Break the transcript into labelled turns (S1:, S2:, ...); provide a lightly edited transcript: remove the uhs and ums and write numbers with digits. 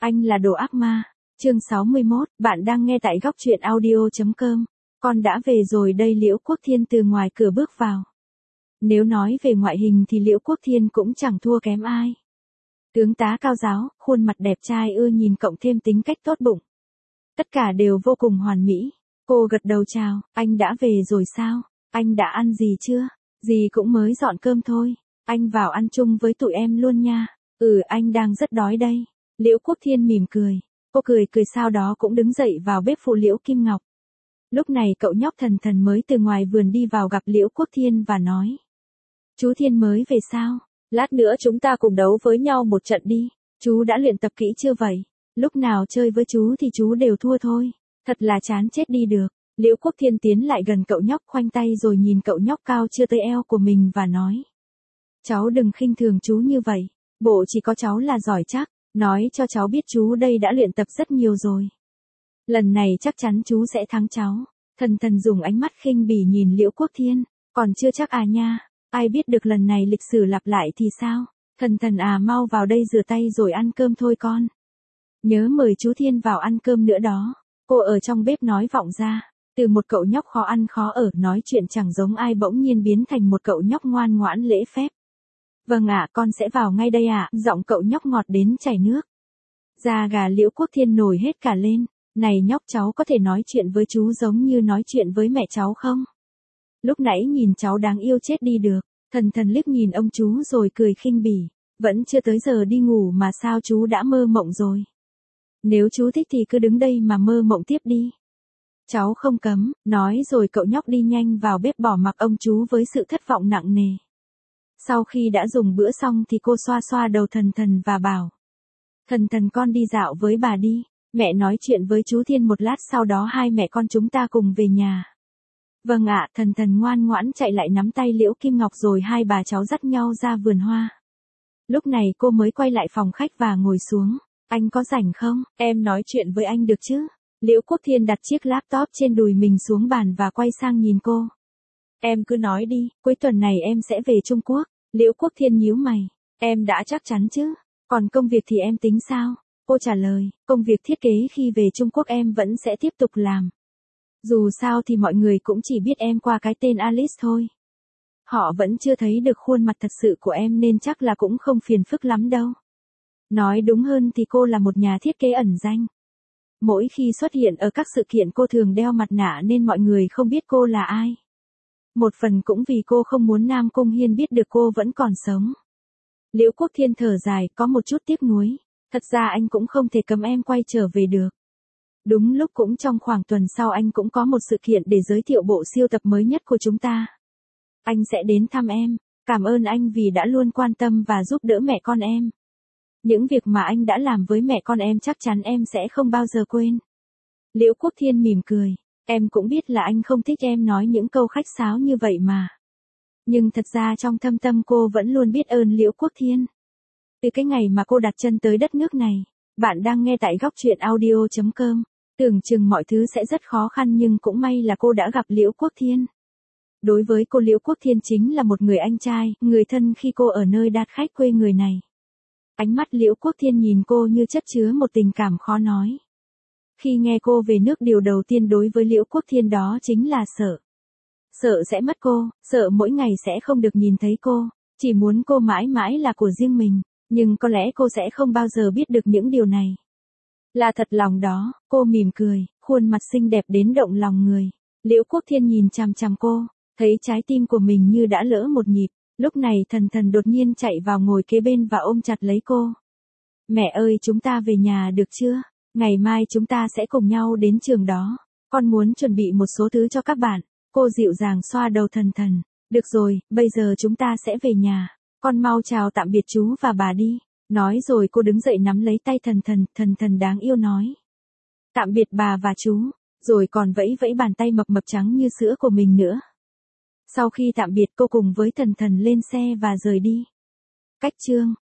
S1: Anh là đồ ác ma. Chương 61, bạn đang nghe tại góc truyện audio.com. Con đã về rồi đây. Liễu Quốc Thiên từ ngoài cửa bước vào. Nếu nói về ngoại hình thì Liễu Quốc Thiên cũng chẳng thua kém ai. Tướng tá cao ráo, khuôn mặt đẹp trai ưa nhìn cộng thêm tính cách tốt bụng. Tất cả đều vô cùng hoàn mỹ. Cô gật đầu chào, anh đã về rồi sao? Anh đã ăn gì chưa? Dì cũng mới dọn cơm thôi. Anh vào ăn chung với tụi em luôn nha. Anh đang rất đói đây. Liễu Quốc Thiên mỉm cười. Cô cười sau đó cũng đứng dậy vào bếp phụ Liễu Kim Ngọc. Lúc này cậu nhóc Thần Thần mới từ ngoài vườn đi vào gặp Liễu Quốc Thiên và nói. Chú Thiên mới về sao? Lát nữa chúng ta cùng đấu với nhau một trận đi. Chú đã luyện tập kỹ chưa vậy? Lúc nào chơi với chú thì chú đều thua thôi. Thật là chán chết đi được. Liễu Quốc Thiên tiến lại gần cậu nhóc, khoanh tay rồi nhìn cậu nhóc cao chưa tới eo của mình và nói. Cháu đừng khinh thường chú như vậy. Bộ chỉ có cháu là giỏi chắc. Nói cho cháu biết chú đây đã luyện tập rất nhiều rồi. Lần này chắc chắn chú sẽ thắng cháu. Thần Thần dùng ánh mắt khinh bỉ nhìn Liễu Quốc Thiên. Còn chưa chắc à nha. Ai biết được lần này lịch sử lặp lại thì sao? Thần Thần à, mau vào đây rửa tay rồi ăn cơm thôi con. Nhớ mời chú Thiên vào ăn cơm nữa đó. Cô ở trong bếp nói vọng ra. Từ một cậu nhóc khó ăn khó ở, nói chuyện chẳng giống ai, bỗng nhiên biến thành một cậu nhóc ngoan ngoãn lễ phép. Vâng ạ, con sẽ vào ngay đây ạ. Giọng cậu nhóc ngọt đến chảy nước. Da gà Liễu Quốc Thiên nổi hết cả lên. Này nhóc, cháu có thể nói chuyện với chú giống như nói chuyện với mẹ cháu không? Lúc nãy nhìn cháu đáng yêu chết đi được. Thần Thần liếc nhìn ông chú rồi cười khinh bỉ. Vẫn chưa tới giờ đi ngủ mà sao chú đã mơ mộng rồi? Nếu chú thích thì cứ đứng đây mà mơ mộng tiếp đi. Cháu không cấm, nói rồi cậu nhóc đi nhanh vào bếp bỏ mặc ông chú với sự thất vọng nặng nề. Sau khi đã dùng bữa xong thì cô xoa xoa đầu Thần Thần và bảo. Thần Thần, con đi dạo với bà đi. Mẹ nói chuyện với chú Thiên một lát, sau đó hai mẹ con chúng ta cùng về nhà. Vâng ạ. Thần Thần ngoan ngoãn chạy lại nắm tay Liễu Kim Ngọc rồi hai bà cháu dắt nhau ra vườn hoa. Lúc này cô mới quay lại phòng khách và ngồi xuống. Anh có rảnh không? Em nói chuyện với anh được chứ? Liễu Quốc Thiên đặt chiếc laptop trên đùi mình xuống bàn và quay sang nhìn cô. Em cứ nói đi, cuối tuần này em sẽ về Trung Quốc. Liễu Quốc Thiên nhíu mày. Em đã chắc chắn chứ? Còn công việc thì em tính sao? Cô trả lời, công việc thiết kế khi về Trung Quốc em vẫn sẽ tiếp tục làm. Dù sao thì mọi người cũng chỉ biết em qua cái tên Alice thôi. Họ vẫn chưa thấy được khuôn mặt thật sự của em nên chắc là cũng không phiền phức lắm đâu. Nói đúng hơn thì cô là một nhà thiết kế ẩn danh. Mỗi khi xuất hiện ở các sự kiện cô thường đeo mặt nạ nên mọi người không biết cô là ai. Một phần cũng vì cô không muốn Nam Cung Hiên biết được cô vẫn còn sống. Liễu Quốc Thiên thở dài, có một chút tiếc nuối. Thật ra anh cũng không thể cấm em quay trở về được. Đúng lúc cũng trong khoảng tuần sau anh cũng có một sự kiện để giới thiệu bộ siêu tập mới nhất của chúng ta. Anh sẽ đến thăm em. Cảm ơn anh vì đã luôn quan tâm và giúp đỡ mẹ con em. Những việc mà anh đã làm với mẹ con em chắc chắn em sẽ không bao giờ quên. Liễu Quốc Thiên mỉm cười. Em cũng biết là anh không thích em nói những câu khách sáo như vậy mà. Nhưng thật ra trong thâm tâm cô vẫn luôn biết ơn Liễu Quốc Thiên. Từ cái ngày mà cô đặt chân tới đất nước này. Bạn đang nghe tại góc truyện audio.com. Tưởng chừng mọi thứ sẽ rất khó khăn nhưng cũng may là cô đã gặp Liễu Quốc Thiên. Đối với cô, Liễu Quốc Thiên chính là một người anh trai, người thân khi cô ở nơi đát khách quê người này. Ánh mắt Liễu Quốc Thiên nhìn cô như chất chứa một tình cảm khó nói. Khi nghe cô về nước, điều đầu tiên đối với Liễu Quốc Thiên đó chính là sợ. Sợ sẽ mất cô, sợ mỗi ngày sẽ không được nhìn thấy cô, chỉ muốn cô mãi mãi là của riêng mình, nhưng có lẽ cô sẽ không bao giờ biết được những điều này. Là thật lòng đó, cô mỉm cười, khuôn mặt xinh đẹp đến động lòng người. Liễu Quốc Thiên nhìn chằm chằm cô, thấy trái tim của mình như đã lỡ một nhịp. Lúc này Thần Thần đột nhiên chạy vào ngồi kế bên và ôm chặt lấy cô. Mẹ ơi, chúng ta về nhà được chưa? Ngày mai chúng ta sẽ cùng nhau đến trường đó. Con muốn chuẩn bị một số thứ cho các bạn. Cô dịu dàng xoa đầu Thần Thần. Được rồi, bây giờ chúng ta sẽ về nhà. Con mau chào tạm biệt chú và bà đi. Nói rồi cô đứng dậy nắm lấy tay Thần Thần. Thần Thần đáng yêu nói. Tạm biệt bà và chú. Rồi còn vẫy vẫy bàn tay mập mập trắng như sữa của mình nữa. Sau khi tạm biệt cô cùng với Thần Thần lên xe và rời đi. Cách chương